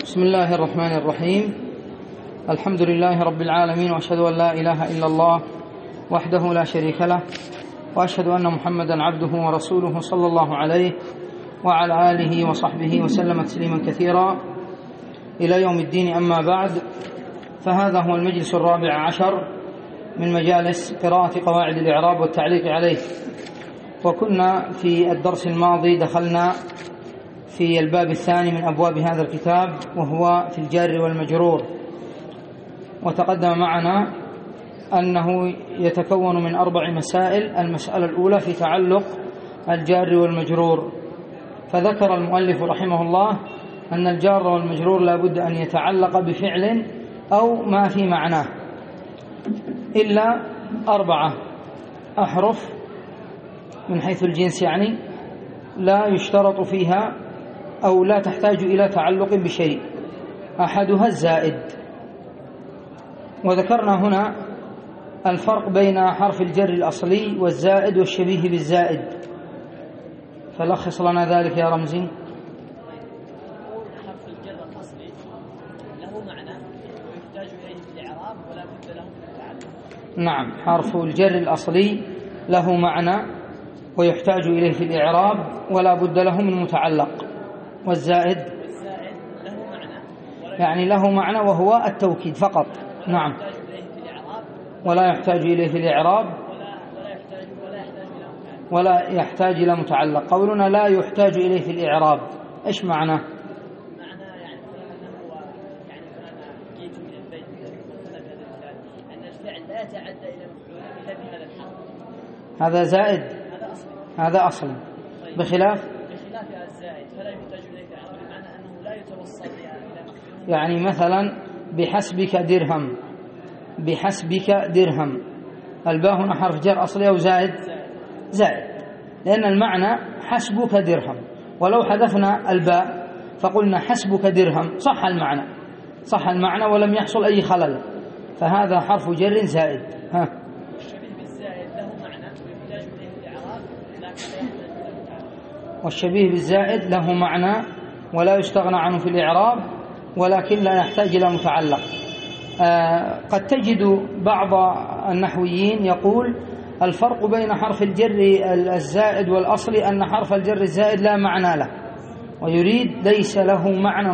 بسم الله الرحمن الرحيم. الحمد لله رب العالمين، وأشهد أن لا إله إلا الله وحده لا شريك له، وأشهد أن محمدا عبده ورسوله صلى الله عليه وعلى آله وصحبه وسلم تسليما كثيرا إلى يوم الدين. أما بعد، فهذا هو المجلس 14 من مجالس قراءة قواعد الإعراب والتعليق عليه. وكنا في الدرس الماضي دخلنا في الباب الثاني من أبواب هذا الكتاب، وهو في الجار والمجرور. وتقدم معنا أنه يتكون من 4 مسائل. المسألة الأولى في تعلق الجار والمجرور، فذكر المؤلف رحمه الله أن الجار والمجرور لا بد أن يتعلق بفعل أو ما في معناه، إلا 4 أحرف من حيث الجنس، يعني لا يشترط فيها أو لا تحتاج إلى تعلق بشيء. أحدها الزائد. وذكرنا هنا الفرق بين حرف الجر الأصلي والزائد والشبيه بالزائد، فلخص لنا ذلك يا رمزي. حرف الجر الأصلي له معنى ويحتاج إليه في الإعراب ولا بد له من التعلق. نعم، حرف الجر الأصلي له معنى ويحتاج إليه في الإعراب ولا بد له من متعلق. والزائد له معنى، يعني له معنى وهو التوكيد فقط. نعم، ولا يحتاج إليه في الإعراب ولا يحتاج إلى متعلق. قولنا لا يحتاج إليه في الإعراب، إيش معنى؟ معنى يعني أنا جيت من البيت أن الفعل لا يتعدى إلى مفعول إلا بهذا الحرف. هذا زائد، هذا أصل. بخلاف الزائد فلا يحتاج إليه في الإعراب، بمعنى أنه لا يتوصل إلى مفعول. يعني مثلا بحسبك درهم، بحسبك درهم، الباء هنا حرف جر أصلي أو زائد؟ زائد، لأن المعنى حسبك درهم. ولو حذفنا الباء فقلنا حسبك درهم صح المعنى ولم يحصل أي خلل، فهذا حرف جر زائد. الشبيه بالزائد له معنى ويحتاج إليه في الإعراب لكن لا يحتاج إلى متعلق. والشبيه بالزائد له معنى ولا يستغنى عنه في الإعراب ولكن لا يحتاج إلى متعلق. قد تجد بعض النحويين يقول الفرق بين حرف الجر الزائد والأصلي أن حرف الجر الزائد لا معنى له، ويريد ليس له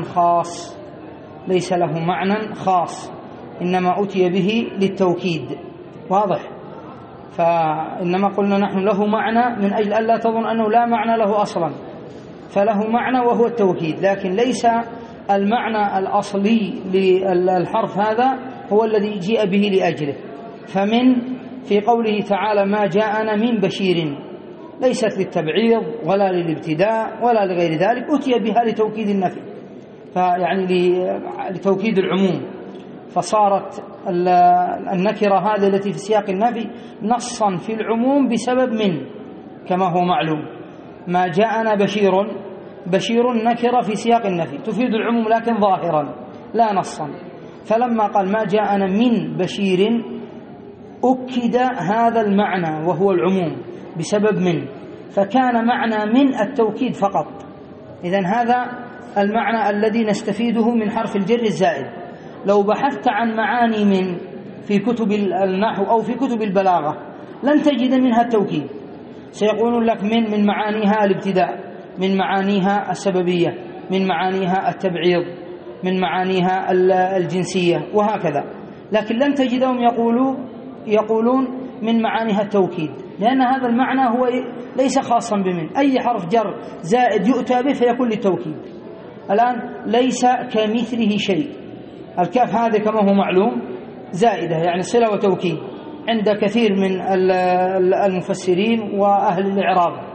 معنى خاص، إنما أتي به للتوكيد. واضح؟ فإنما قلنا نحن له معنى من أجل ألا تظن أنه لا معنى له أصلا، فله معنى وهو التوكيد، لكن ليس المعنى الأصلي للحرف هذا هو الذي جيء به لأجله. في قوله تعالى ما جاءنا من بشير، ليست للتبعيض ولا للابتداء ولا لغير ذلك، أتي بها لتوكيد النفي، فيعني لتوكيد العموم، فصارت النكرة هذه التي في سياق النفي نصا في العموم بسبب من، كما هو معلوم. ما جاءنا بشير نكرة في سياق النفي تفيد العموم لكن ظاهرا لا نصا، فلما قال ما جاءنا من بشير أكد هذا المعنى وهو العموم بسبب من، فكان معنى من التوكيد فقط. إذن هذا المعنى الذي نستفيده من حرف الجر الزائد. لو بحثت عن معاني من في كتب النحو أو في كتب البلاغة لن تجد منها التوكيد، سيقولون لك من معانيها الابتداء، من معانيها السببية، من معانيها التبعيض، من معانيها الجنسية، وهكذا، لكن لن تجدهم يقولون من معانيها التوكيد، لأن هذا المعنى هو ليس خاصا بمن. أي حرف جر زائد يؤتى به فيكون للتوكيد. الآن ليس كمثله شيء، الكاف هذه كما هو معلوم زائدة، يعني صلة وتوكيد عند كثير من المفسرين وأهل الإعراب.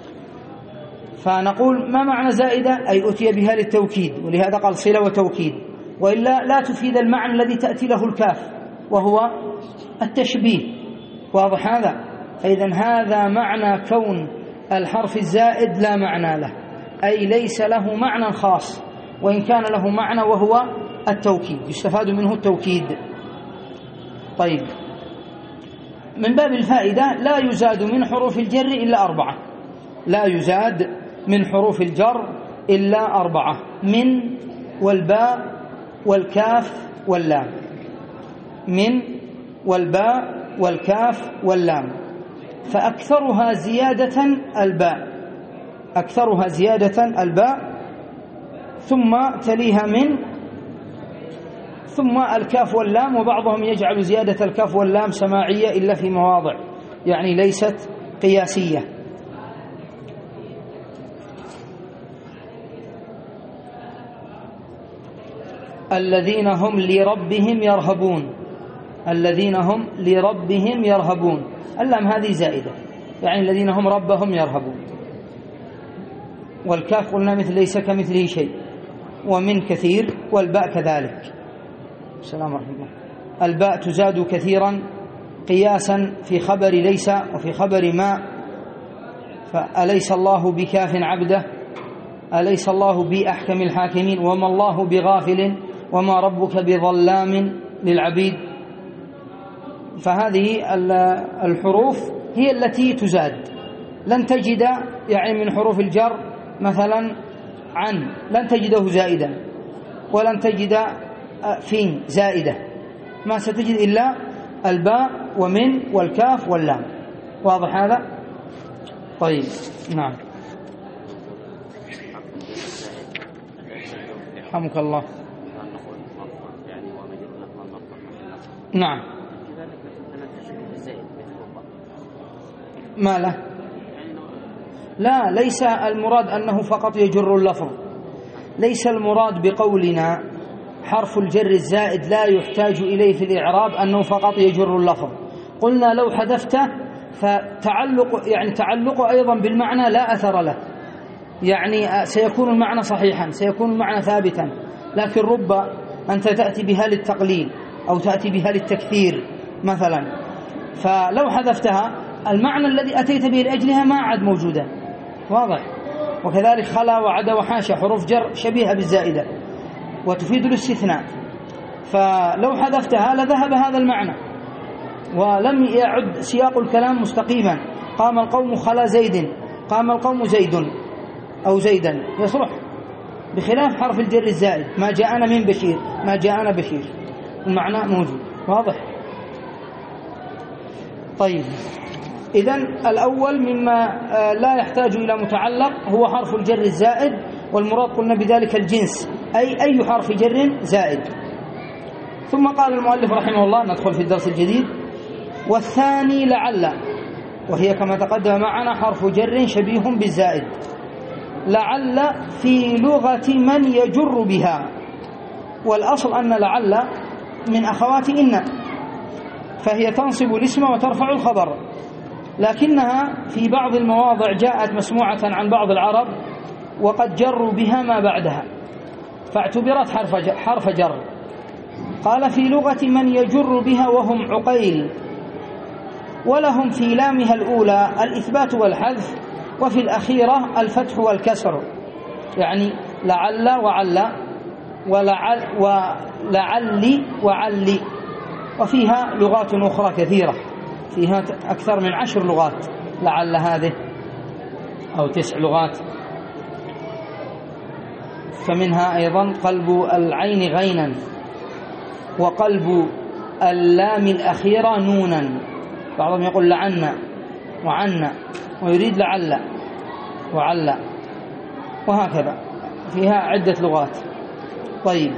فنقول ما معنى زائدة؟ أي أتي بها للتوكيد، ولهذا قال صلة وتوكيد، وإلا لا تفيد المعنى الذي تأتي له الكاف وهو التشبيه. واضح هذا؟ فإذا هذا معنى كون الحرف الزائد لا معنى له، أي ليس له معنى خاص، وإن كان له معنى وهو التوكيد، يستفاد منه التوكيد. طيب، من باب الفائدة لا يزاد من حروف الجر إلا 4، لا يزاد من حروف الجر إلا 4. من والباء والكاف واللام، من والباء والكاف واللام، فأكثرها زيادة الباء، أكثرها زيادة الباء، ثم تليها من، ثم الكاف واللام. وبعضهم يجعل زيادة الكاف واللام سماعية إلا في مواضع يعني ليست قياسية. الذين هم لربهم يرهبون، الذين هم لربهم يرهبون، اللام هذه زائدة يعني الذين هم ربهم يرهبون. والكاف قلنا مثل ليس كمثله شيء، ومن كثير، والباء كذلك. السلام ورحمة الله. الباء تزاد كثيرا قياسا في خبر ليس وفي خبر ما، فأليس الله بكاف عبده، أليس الله بأحكم الحاكمين، وما الله بغافل، وما ربك بظلام للعبيد. فهذه الحروف هي التي تزاد. لن تجد يعني من حروف الجر مثلا عن، لن تجده زائدا، ولن تجد فين زائدة، ما ستجد إلا الباء ومن والكاف واللام. واضح هذا؟ طيب نعم. رحمك الله. نعم. ما له؟ لا، ليس المراد أنه فقط يجر اللفظ، ليس المراد بقولنا حرف الجر الزائد لا يحتاج إليه في الإعراب أنه فقط يجر اللفظ. قلنا لو حذفته تعلق أيضا بالمعنى لا أثر له، يعني سيكون المعنى صحيحا، سيكون المعنى ثابتا، لكن رب أنت تأتي بها للتقليل أو تأتي بها للتكثير مثلا، فلو حذفتها المعنى الذي أتيت به لأجلها ما عاد موجودا. واضح؟ وكذلك خلا وعدا وحاشا حروف جر شبيهة بالزائدة وتفيد الاستثناء، فلو حذفتها لذهب هذا المعنى ولم يعد سياق الكلام مستقيما. قام القوم خلا زيد، قام القوم زيد أو زيدا، يصلح، بخلاف حرف الجر الزائد ما جاءنا من بشير، ما جاءنا بشير، المعنى موجود. واضح؟ طيب، إذن الأول مما لا يحتاج إلى متعلق هو حرف الجر الزائد، والمراد قلنا بذلك الجنس، أي حرف جر زائد. ثم قال المؤلف رحمه الله، ندخل في الدرس الجديد. والثاني لعل، وهي كما تقدم معنا حرف جر شبيه بالزائد. لعل في لغة من يجر بها، والأصل أن لعل من أخوات إن، فهي تنصب الاسم وترفع الخبر، لكنها في بعض المواضع جاءت مسموعة عن بعض العرب وقد جروا بها ما بعدها فاعتبرت حرف جر. قال في لغة من يجر بها وهم عقيل، ولهم في لامها الأولى الإثبات والحذف، وفي الأخيرة الفتح والكسر، يعني لعل وعل ولعل وعل. وفيها لغات أخرى كثيرة، فيها أكثر من 10 لغات لعل هذه، أو 9 لغات. فمنها أيضا قلب العين غينا، وقلب اللام الأخيرة نونا، بعضهم يقول لعنا وعنا ويريد لعل وعل، وهكذا فيها عدة لغات. طيب،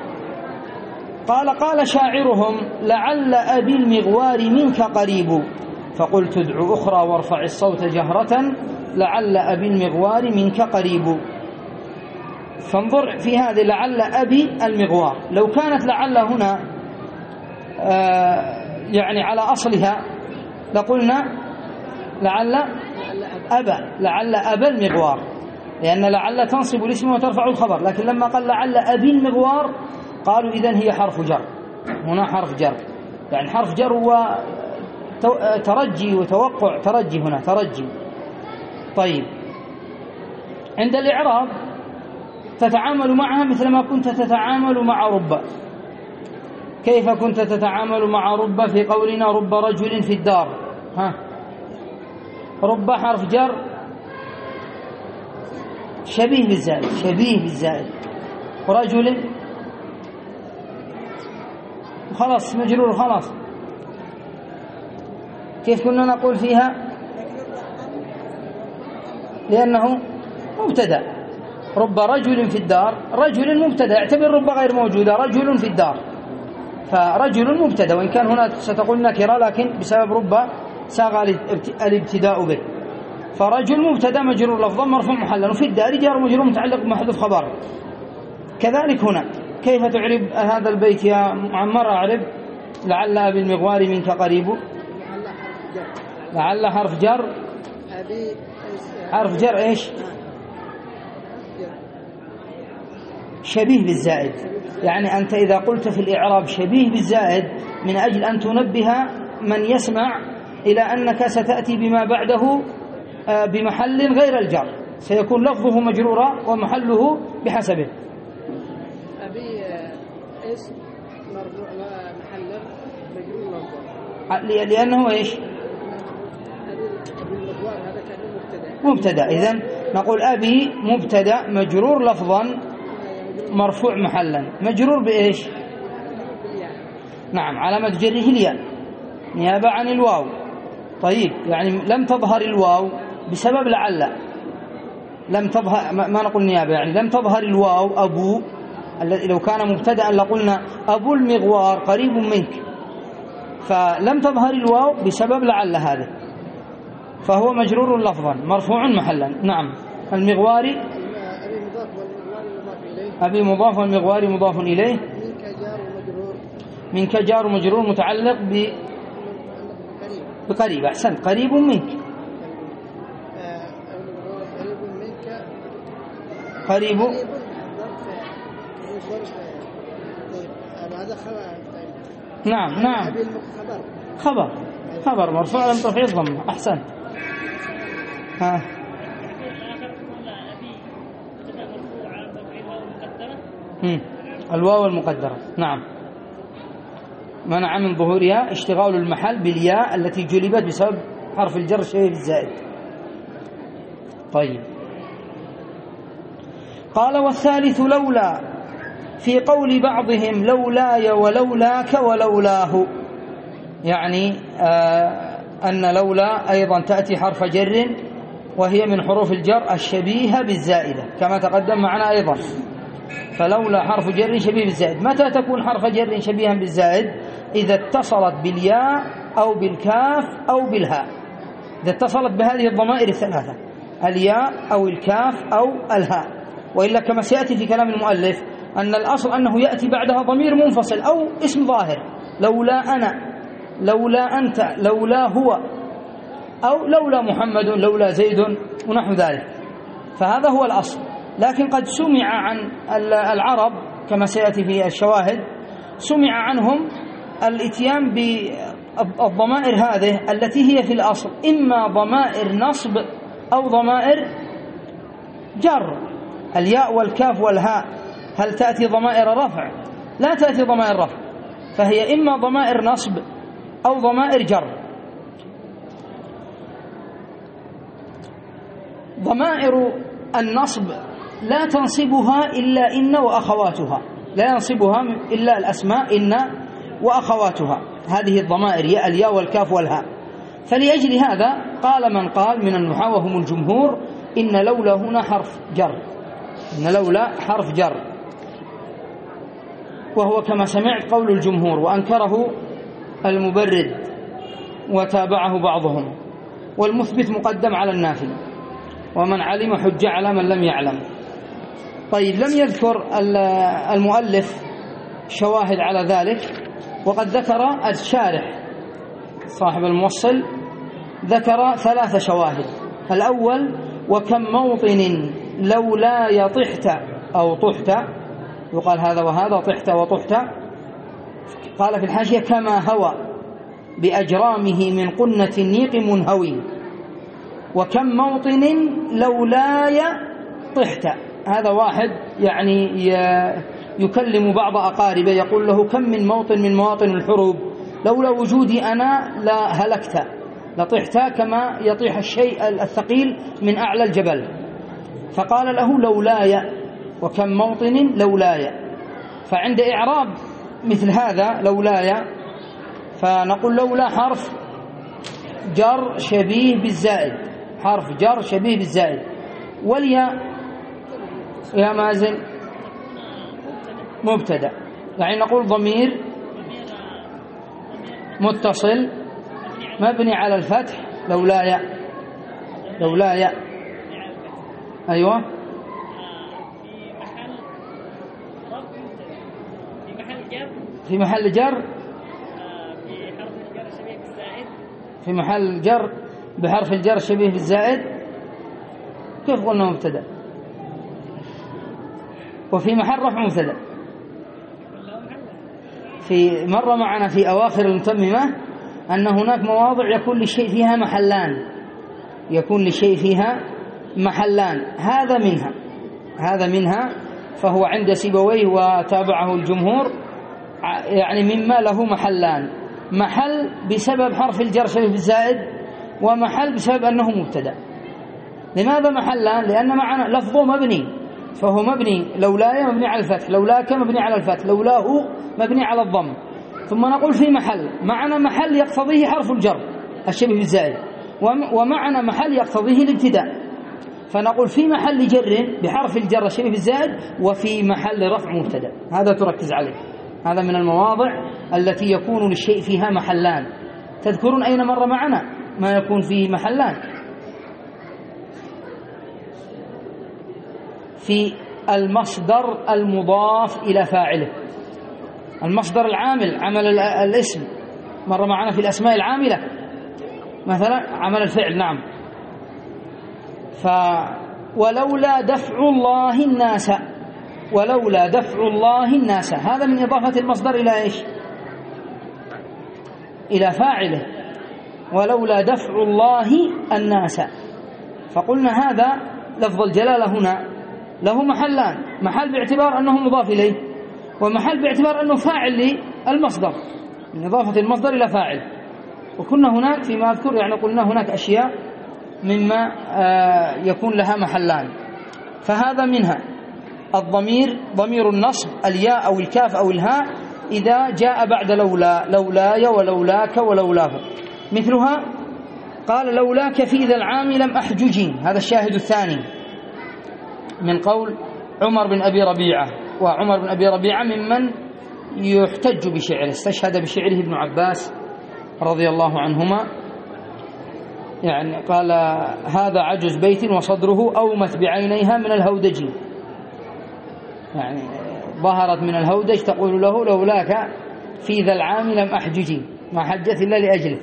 قال شاعرهم لعل أبي المغوار منك قريب، فقلت ادع أخرى وارفع الصوت جهرة، لعل أبي المغوار منك قريب. فانظر في هذه لعل أبي المغوار، لو كانت لعل هنا يعني على أصلها لقلنا لعل أبا المغوار، لأن لعل تنصب الاسم وترفع الخبر، لكن لما قال لعل أبي المغوار قالوا إذن هي حرف جر، هنا حرف جر، يعني حرف جر وترجي وتوقع، ترجي هنا ترجي. طيب، عند الإعراب تتعامل معها مثل ما كنت تتعامل مع رب. كيف كنت تتعامل مع رب في قولنا رب رجل في الدار؟ رب حرف جر شبيه بالزائد، شبيه بالزائد، ورجل خلاص مجرور خلاص. كيف كنا نقول فيها؟ لأنه مبتدأ. رب رجل في الدار، رجل مبتدأ، اعتبر رب غير موجودة، رجل في الدار، فرجل مبتدأ، وإن كان هنا ستقول نكرة لكن بسبب رب ساغ الابتداء به. فرجل مبتدأ مجرور لفظا مرفوع محلا، وفي الدار جار مجرور متعلق بمحذوف خبر. كذلك هنا كيف تعرب هذا البيت يا عمار؟ أعرب لعل بالمغوار منك قريب. لعل حرف جر، حرف جر ايش؟ شبيه بالزائد. يعني أنت إذا قلت في الإعراب شبيه بالزائد من أجل أن تنبه من يسمع إلى أنك ستأتي بما بعده بمحل غير الجر، سيكون لفظه مجرورا ومحله بحسبه. أبي اسم مرفوع محله مجرور لفظه، لأنه إيش؟ هذا كان مبتدأ. إذن نقول أبي مبتدأ مجرور لفظا مرفوع محلا، مجرور بإيش؟ نعم، علامة جره الياء نيابة عن الواو. طيب، يعني لم تظهر الواو بسبب لعل، لم تظهر، ما نقول نيابة، يعني لم تظهر الواو. أبو الذي لو كان مبتدأ لقلنا أبو المغوار قريب منك، فلم تظهر الواو بسبب لعل هذا، فهو مجرور لفظا مرفوع محلا. نعم، المغواري أبي مضاف والمغواري مضاف إليه. منك جار ومجرور متعلق بقريب. أحسنت، قريب منك. قريب نعم خبر مرفوع لم ترفع الضمة. أحسنت. الواو المقدرة. نعم، منع من ظهورها اشتغال المحل بالياء التي جلبت بسبب حرف الجر الشبيه بالزائد. طيب، قال والثالث لولا، في قول بعضهم لولاي ولولاك ولولاه، يعني أن لولا أيضا تأتي حرف جر، وهي من حروف الجر الشبيهة بالزائدة كما تقدم معنا أيضا. فلولا حرف جر شبيه بالزائد. متى تكون حرف جر شبيها بالزائد؟ إذا اتصلت بالياء أو بالكاف أو بالهاء، إذا اتصلت بهذه الضمائر الثلاثة، الياء أو الكاف أو الهاء. وإلا كما سيأتي في كلام المؤلف أن الأصل أنه يأتي بعدها ضمير منفصل أو اسم ظاهر، لولا أنا، لولا أنت، لولا هو، أو لولا محمد، لولا زيد، ونحو ذلك. فهذا هو الأصل. لكن قد سمع عن العرب كما سيأتي في الشواهد، سمع عنهم الاتيان بالضمائر هذه التي هي في الأصل إما ضمائر نصب أو ضمائر جر. الياء والكاف والهاء هل تأتي ضمائر رفع؟ لا تأتي ضمائر رفع، فهي إما ضمائر نصب أو ضمائر جر. ضمائر النصب لا تنصبها إلا إن وأخواتها، لا ينصبها إلا الأسماء إن وأخواتها، هذه الضمائر الياء والكاف والهاء. فلأجل هذا قال من قال من النحاة وهم الجمهور إن لولا هنا حرف جر، إن لولا حرف جر، وهو كما سمعت قول الجمهور، وأنكره المبرد وتابعه بعضهم. والمثبت مقدم على النافي، ومن علم حج على من لم يعلم. طيب، لم يذكر المؤلف شواهد على ذلك، وقد ذكر الشارح صاحب الموصل ذكر 3 شواهد. الأول: وكم موطن لولا يطحت أو طحت، يقال هذا وهذا، طحت وطحت. قال في الحاشية: كما هوى بأجرامه من قنة النيق منهوي. وكم موطن لولاي طحت، هذا واحد يعني يكلم بعض أقاربه يقول له: كم من موطن من مواطن الحروب لولا وجودي أنا لا هلكت، لطحت كما يطيح الشيء الثقيل من أعلى الجبل. فقال له: لولاي، وكم موطن لولاي. فعند إعراب مثل هذا لولاي فنقول لولا حرف جر شبيه بالزائد، حرف جر شبيه بالزائد. والياء يا مازن مبتدأ، يعني نقول ضمير متصل مبني على الفتح لولاي. لولاي أيوة في محل جر، في محل جر بحرف الجر شبيه بالزائد. كيف قلنا مبتدأ؟ وفي محل رفع مبتدأ. في مرة معنا في أواخر المتممة أن هناك مواضع يكون للشيء فيها محلان، يكون للشيء فيها محلان، هذا منها فهو عند سيبويه وتابعه الجمهور، يعني مما له محلان، محل بسبب حرف الجر شبيه بالزائد، ومحل بسبب أنه مبتدأ. لماذا محلان؟ لأن معنا لفظه مبني، فهو مبني لولاي مبني على الفتح، لولاك مبني على الفتح، لولاه مبني على الضم. ثم نقول في محل، معنا محل يقتضيه حرف الجر الشبيه بالزائد، ومعنا محل يقتضيه الابتداء، فنقول في محل جر بحرف الجر الشبيه بالزائد، وفي محل رفع مبتدأ. هذا تركز عليه، هذا من المواضع التي يكون للشيء فيها محلان. تذكرون أين مر معنا ما يكون فيه محلان؟ في المصدر المضاف إلى فاعله، المصدر العامل، عمل الاسم، مر معنا في الأسماء العاملة مثلا عمل الفعل. نعم. ولولا دفع الله الناس، ولولا دفع الله الناس، هذا من إضافة المصدر إلى إيش؟ إلى فاعله. ولولا دفع الله الناس، فقلنا هذا لفظ الجلالة هنا له محلان، محل باعتبار أنه مضاف إليه، ومحل باعتبار أنه فاعل للمصدر، من إضافة المصدر إلى فاعل. وكنا هناك فيما أذكر يعني قلنا هناك أشياء مما يكون لها محلان، فهذا منها الضمير، ضمير النصب، الياء أو الكاف أو الهاء إذا جاء بعد لولا، لولاي ولولاك ولولاه. مثلها قال لولاك في ذا العام لم أحججين، هذا الشاهد الثاني من قول عمر بن أبي ربيعة. وعمر بن أبي ربيعة ممن يحتج بشعره، استشهد بشعره ابن عباس رضي الله عنهما، يعني قال هذا عجز بيت وصدره أومت بعينيها من الهودج، يعني ظهرت من الهودج تقول له لولاك في ذا العام لم أحججي، ما حجت إلا لأجله.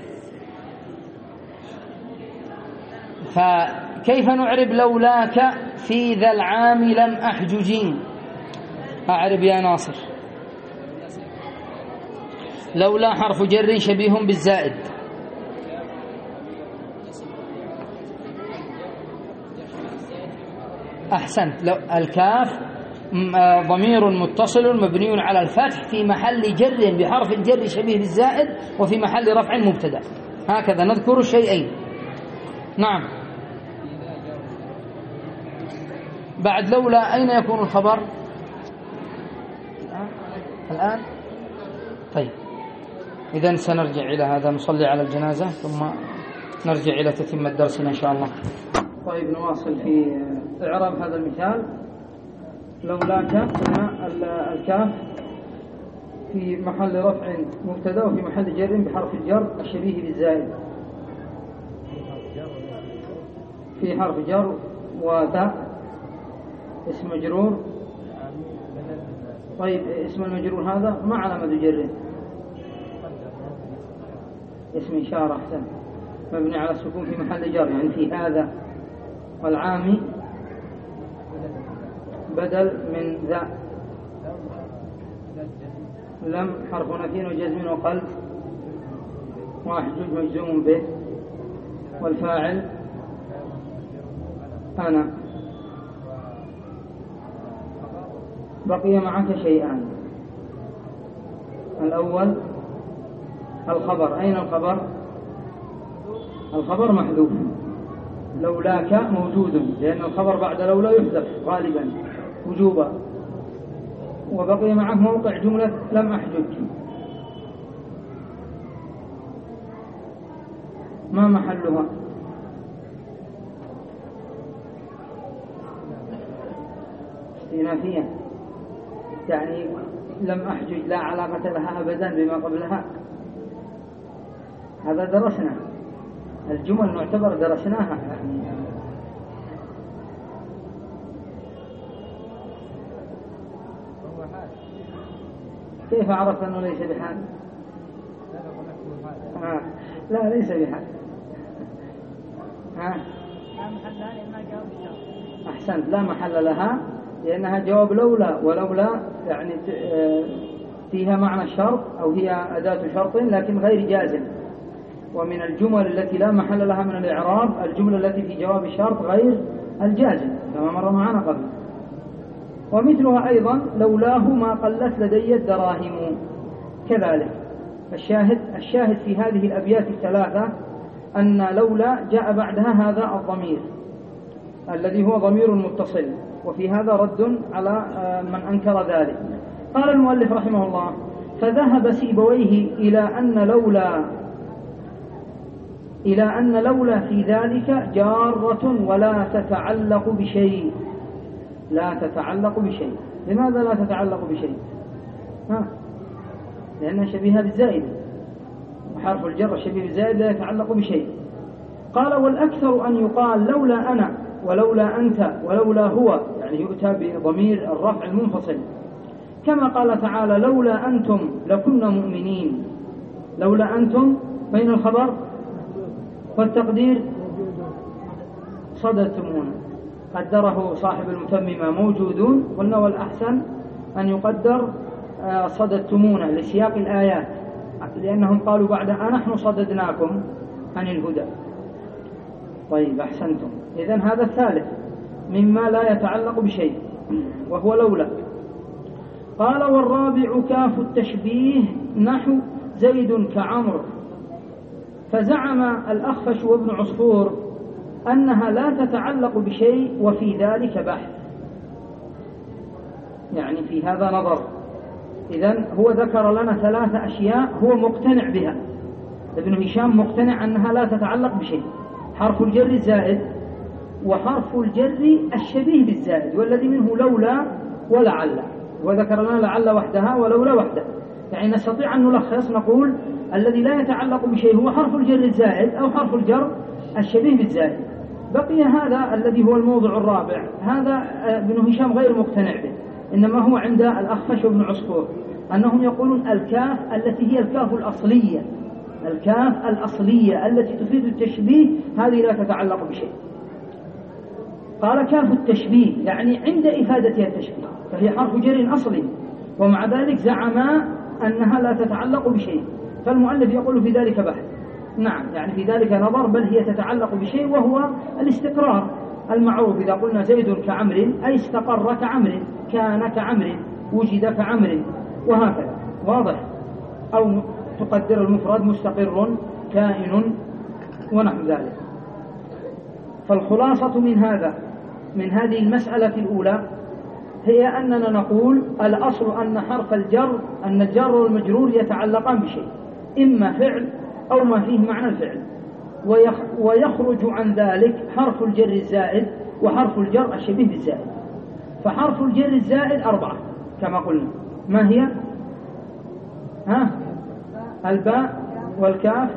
فكيف نعرب لولاك في ذا العام لم أحججين؟ أعرب يا ناصر. لولا حرف جر شبيه بالزائد، أحسنت. الكاف ضمير متصل مبني على الفتح في محل جر بحرف الجر شبيه بالزائد، وفي محل رفع مبتدأ. هكذا نذكر الشيئين. نعم. بعد لولا أين يكون الخبر الآن؟ طيب إذن سنرجع إلى هذا، نصلي على الجنازة ثم نرجع إلى تتمة درسنا إن شاء الله. طيب نواصل في إعراب هذا المثال. لولاك هنا الكاف في محل رفع مبتدا، وفي محل جر بحرف الجر الشبيه بالزائد، في حرف جر وتاء اسم مجرور. طيب اسم المجرور هذا ما علامة جره؟ اسم إشارة. أحسن، مبني على السكون في محل جر، يعني في هذا، والعامي بدل من ذا. لم حرف نفي وجزم وقلب، واحجج مجزوم به، والفاعل أنا. بقي معك شيئان. الأول الخبر. أين الخبر؟ الخبر محذوف، لولاك موجود، لأن الخبر بعد لولا يحذف غالبا، وجوبا، وبقي معه موقع جملة لم أحجج، ما محلها؟ استئنافية، يعني لم أحجج لا علاقة لها أبدا بما قبلها. هذا درسنا الجمل نعتبر درسناها يعني. كيف عرفت أنه ليس بحال؟ لا ليس بحال. أحسنت، لا محل لها لأنها جواب لولا، ولولا يعني فيها معنى الشرط أو هي أداة شرط لكن غير جازم، ومن الجمل التي لا محل لها من الإعراب الجملة التي في جواب الشرط غير الجازم كما مر معنا قبل. ومثلها أيضا لولاه ما قلت لدي الدراهم كذلك. الشاهد في هذه الأبيات الثلاثة أن لولا جاء بعدها هذا الضمير الذي هو ضمير متصل، وفي هذا رد على من أنكر ذلك. قال المؤلف رحمه الله: فذهب سيبويه إلى أن لولا في ذلك جارة ولا تتعلق بشيء. لا تتعلق بشيء. لماذا لا تتعلق بشيء؟ لأنها شبيهة بالزائد، وحرف الجر الشبيه بالزائد لا يتعلق بشيء. قال: والأكثر أن يقال لولا أنا ولولا أنت ولولا هو، يعني يؤتى بضمير الرفع المنفصل، كما قال تعالى: لولا أنتم لكنا مؤمنين. لولا أنتم بين الخبر والتقدير صددتمون، قدره صاحب المتممة موجودون، قلنا والأحسن أن يقدر صددتمون لسياق الآيات، لأنهم قالوا بعد نحن صددناكم عن الهدى. طيب أحسنتم. إذن هذا الثالث مما لا يتعلق بشيء وهو لولا. قال: والرابع كاف التشبيه نحو زيد كعمر. فزعم الأخفش وابن عصفور أنها لا تتعلق بشيء وفي ذلك بحث، يعني في هذا نظر. إذن هو ذكر لنا 3 أشياء هو مقتنع بها، ابن هشام مقتنع أنها لا تتعلق بشيء: حرف الجر الزائد، وحرف الجر الشبيه بالزائد والذي منه لولا ولعل، وذكر لنا لعل وحدها ولولا وحدها. يعني نستطيع أن نلخص نقول الذي لا يتعلق بشيء هو حرف الجر الزائد أو حرف الجر الشبيه بالزائد. بقي هذا الذي هو الموضع الرابع، هذا ابن هشام غير مقتنع به، إنما هو عند الأخفش وابن عصفور أنهم يقولون الكاف التي هي الكاف الأصلية، الكاف الأصلية التي تفيد التشبيه هذه لا تتعلق بشيء. قال: كاف التشبيه يعني عند إفادتها التشبيه، فهي حرف جر أصلي، ومع ذلك زعما أنها لا تتعلق بشيء. فالمؤلف يقول في ذلك بحث. نعم، يعني في ذلك نظر، بل هي تتعلق بشيء وهو الاستقرار المعروف. إذا قلنا زيد كعمر أي استقر كعمر، كان كعمر، وجد كعمر، وهكذا. واضح؟ أو تقدر المفرد مستقر كائن ونحو ذلك. فالخلاصة من هذه المسألة الأولى هي أننا نقول الأصل أن حرف الجر، أن الجر والمجرور يتعلقان بشيء، إما فعل أو ما فيه معنى الفعل، ويخرج عن ذلك حرف الجر الزائد وحرف الجر الشبيه بالزائد. فحرف الجر الزائد 4 كما قلنا. ما هي؟ الباء والكاف.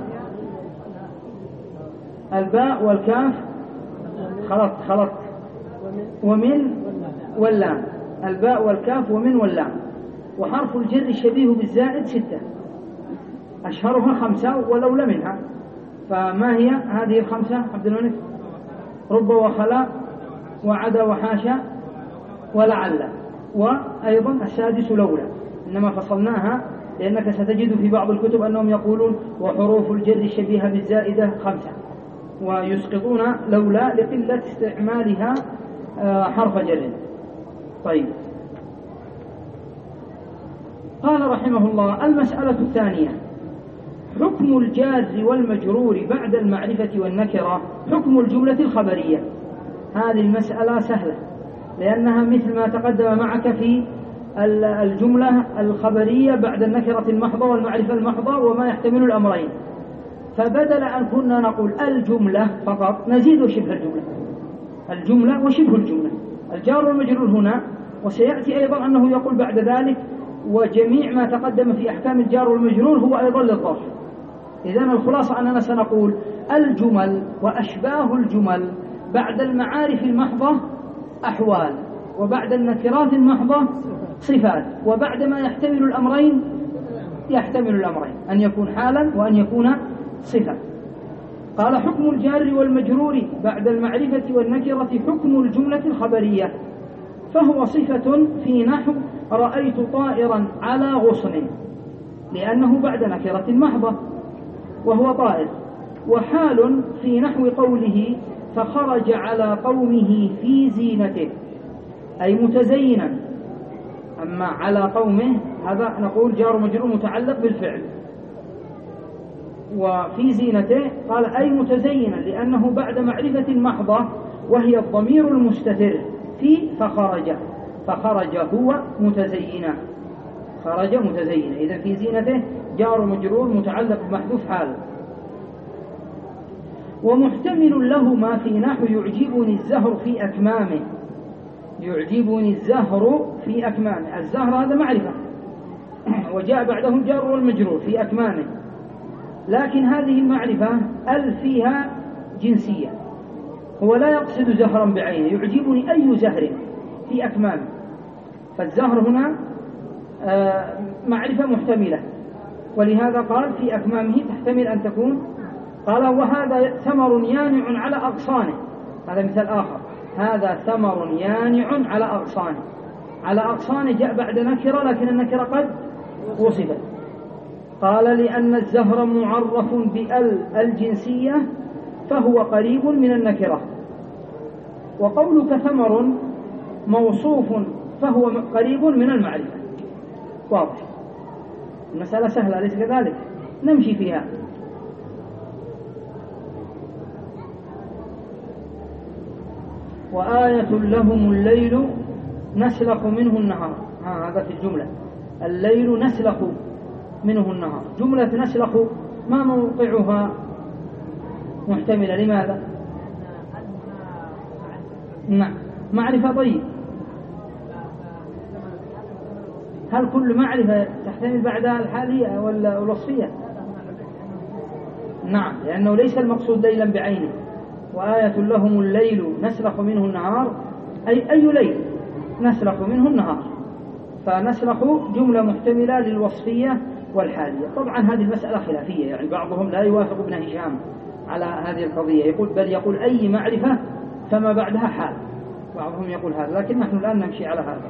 الباء والكاف خلط ومن واللام. الباء والكاف ومن واللام. وحرف الجر الشبيه بالزائد 6، أشهرها 5 ولولا منها. فما هي هذه ال5 عبد الملك؟ رب وخلا وعدا وحاشا ولعل، وأيضا السادس لولا. إنما فصلناها لأنك ستجد في بعض الكتب أنهم يقولون وحروف الجر الشبيهة بالزائدة 5، ويسقطون لولا لقلة استعمالها حرف جر. طيب، قال رحمه الله: المسألة الثانية حكم الجار والمجرور بعد المعرفة والنكرة، حكم الجملة الخبرية. هذه المسألة سهلة لأنها مثل ما تقدم معك في الجملة الخبرية بعد النكرة المحضة والمعرفة المحضة وما يحتمل الأمرين. فبدل أن كنا نقول الجملة فقط نزيد شبه الجملة، الجملة وشبه الجملة، الجار والمجرور هنا، وسيأتي أيضا أنه يقول بعد ذلك وجميع ما تقدم في أحكام الجار والمجرور هو أيضا للظرف. إذن الخلاصة أننا سنقول الجمل وأشباه الجمل بعد المعارف المحضة أحوال، وبعد النكرات المحضة صفات، وبعد ما يحتمل الأمرين يحتمل الأمرين أن يكون حالا وأن يكون صفة. قال حكم الجار والمجرور بعد المعرفة والنكرة حكم الجملة الخبرية، فهو صفة في نحو رأيت طائرا على غصن، لأنه بعد نكرة محضة وهو طائر، وحال في نحو قوله فخرج على قومه في زينته، أي متزينا. أما على قومه هذا نقول جار مجرور متعلق بالفعل، وفي زينته قال أي متزينا لأنه بعد معرفة محضة وهي الضمير المستتر في فخرج، فخرج هو متزينا، خرج متزينا. إذن في زينته جار مجرور متعلق بمحذوف حال. ومحتمل لهما في نحو يعجبني الزهر في أكمامه، يعجبني الزهر في أكمامه، الزهر هذا معرفة وجاء بعده الجار والمجرور في أكمامه، لكن هذه المعرفة ال فيها جنسية، هو لا يقصد زهرا بعينه، يعجبني أي زهر في أكمامه، فالزهر هنا معرفة محتملة، ولهذا قال في أكمامه تحتمل أن تكون. قال وهذا ثمر يانع على أغصانه، هذا مثال آخر، هذا ثمر يانع على أغصانه، على أغصانه جاء بعد نكرة لكن النكرة قد وصفت. قال لأن الزهر معرف بال الجنسية فهو قريب من النكرة، وقولك ثمر موصوف فهو قريب من المعرفة. واضح، المسألة سهلة أليس كذلك؟ نمشي فيها. وآية لهم الليل نسلخ منه النهار، هذا في الجملة، الليل نسلخ منه النهار. جملة نسلخ ما موقعها محتملة، لماذا؟ نعم معرفة. طيب هل كل معرفة تحتمل بعدها الحالية ولا الوصفية؟ نعم، لأنه ليس المقصود ليلا بعينه. وآية لهم الليل نسلخ منه النهار أي ليل نسلخ منه النهار، فنسلخ جملة محتملة للوصفية والحالية. طبعا هذه المسألة خلافية، يعني بعضهم لا يوافق ابن هشام على هذه القضية، يقول بل يقول أي معرفة فما بعدها حال، بعضهم يقول هذا، لكن نحن الآن نمشي على هذا.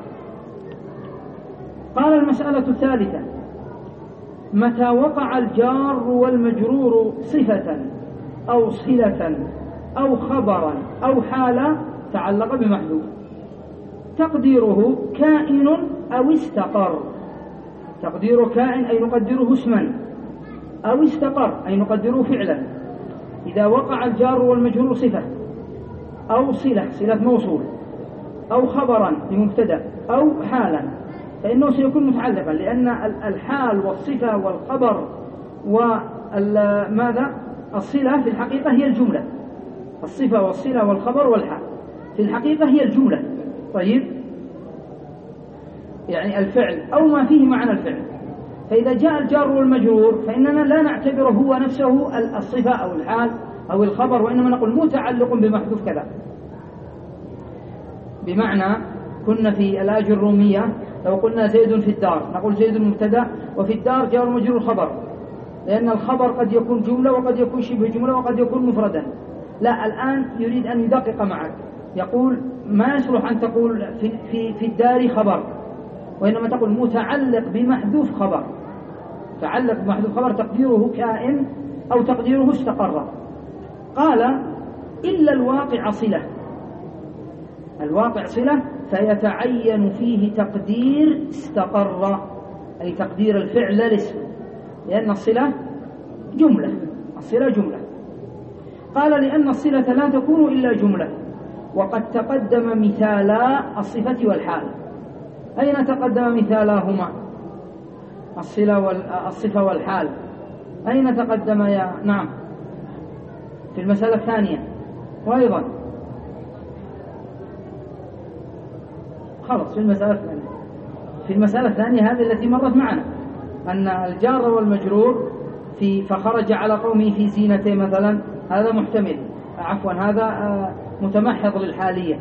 قال المسألة الثالثة متى وقع الجار والمجرور صفة أو صلة أو خبرا أو حالا تعلق بمحذوف، تقديره كائن أو استقر. تقدير كائن أي نقدره اسما، أو استقر أي نقدره فعلا. إذا وقع الجار والمجرور صفة أو صلة موصول أو خبرا لمبتدأ أو حالا، فإنه سيكون متعلقا، لأن الحال والصفة والخبر وماذا الصلة في الحقيقة هي الجملة، الصفة والصلة والخبر والحال في الحقيقة هي الجملة. طيب يعني الفعل أو ما فيه معنى الفعل. فإذا جاء الجار والمجرور فإننا لا نعتبره هو نفسه الصفة أو الحال أو الخبر، وإنما نقول متعلق بمحذوف كذا. بمعنى كنا في الآجر الرومية لو قلنا زيد في الدار نقول زيد مبتدأ وفي الدار جار ومجرور خبر، لأن الخبر قد يكون جملة وقد يكون شبه جملة وقد يكون مفردا. لا، الآن يريد أن يدقق معك، يقول ما يصلح أن تقول في الدار خبر، وإنما تقول متعلق بمحذوف خبر. تعلق بمحذوف خبر تقديره كائن أو تقديره استقر. قال إلا الواقع صلة، الواقع صلة فيتعين فيه تقدير استقر، أي تقدير الفعل للاسم، لأن الصلة جملة، الصلة جملة. قال لأن الصلة لا تكون إلا جملة، وقد تقدم مثالا الصفة والحال. أين تقدم مثالاهما؟ الصفة والحال أين تقدم يا نعم؟ في المسألة الثانية. وأيضا خلص في المسألة الثانية هذه التي مرت معنا، أن الجار والمجرور فخرج على قومه في زينته مثلا، هذا محتمل، عفوا هذا متمحض للحالية.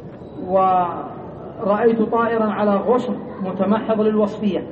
ورأيت طائرا على غصن متمحض للوصفية.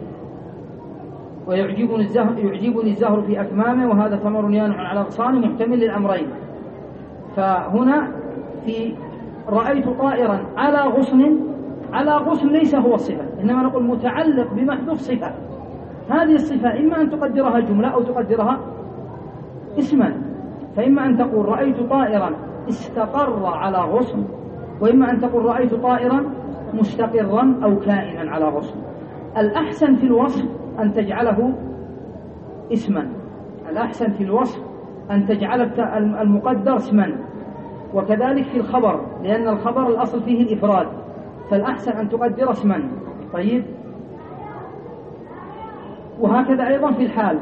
ويعجبني الزهر في أكمامه وهذا ثمر يانع على أغصانه، محتمل للأمرين. فهنا في رأيت طائرا على غصن ليس هو الصفة، إنما نقول متعلق بمحذوف صفة. هذه الصفة إما أن تقدرها جملة أو تقدرها اسما، فإما أن تقول رأيت طائرا استقر على غصن، وإما أن تقول رأيت طائرا مستقرا أو كائنا على غصن. الأحسن في الوصف أن تجعله اسما، الأحسن في الوصف أن تجعل المقدر اسما، وكذلك في الخبر، لأن الخبر الأصل فيه الإفراد، فالأحسن أن تقدر اسما. طيب، وهكذا أيضا في الحال،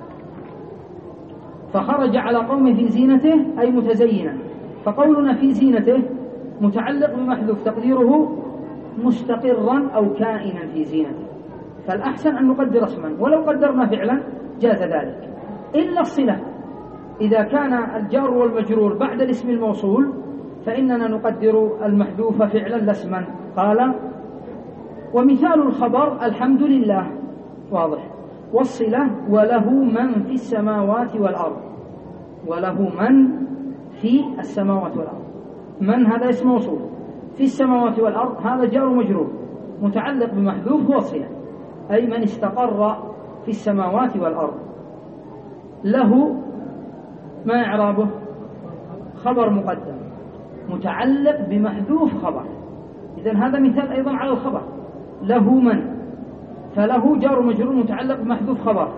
فخرج على قوم في زينته أي متزينا، فقولنا في زينته متعلق بمحذوف تقديره مستقرا أو كائنا في زينته، فالأحسن أن نقدر اسما، ولو قدرنا فعلا جاز ذلك، إلا الصلة. إذا كان الجار والمجرور بعد الاسم الموصول فإننا نقدر المحذوف فعلا لا اسما. قال: ومثال الخبر الحمد لله، واضح. والصلة وله من في السماوات والأرض، وله من في السماوات والأرض، من هذا اسم موصول، في السماوات والأرض هذا جار مجرور متعلق بمحذوف هو الصلة، أي من استقر في السماوات والأرض. له ما إعرابه؟ خبر مقدم متعلق بمحذوف خبر، إذن هذا مثال أيضا على الخبر. له من، فله جار مجرور متعلق بمحذوف خبر،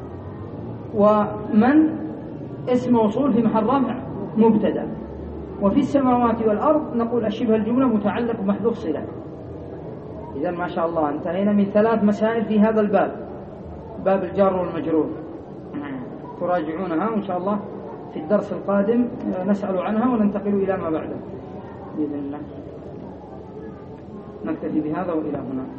ومن اسم موصول في محل رفع مبتدأ. وفي السماوات والأرض نقول الشبه الجملة متعلق بمحذوف صلة. إذن ما شاء الله انتهينا من 3 مسائل في هذا الباب، باب الجار والمجرور، تراجعونها وإن شاء الله في الدرس القادم نسأل عنها وننتقل إلى ما بعده بإذن الله. نكتفي بهذا وإلى هنا.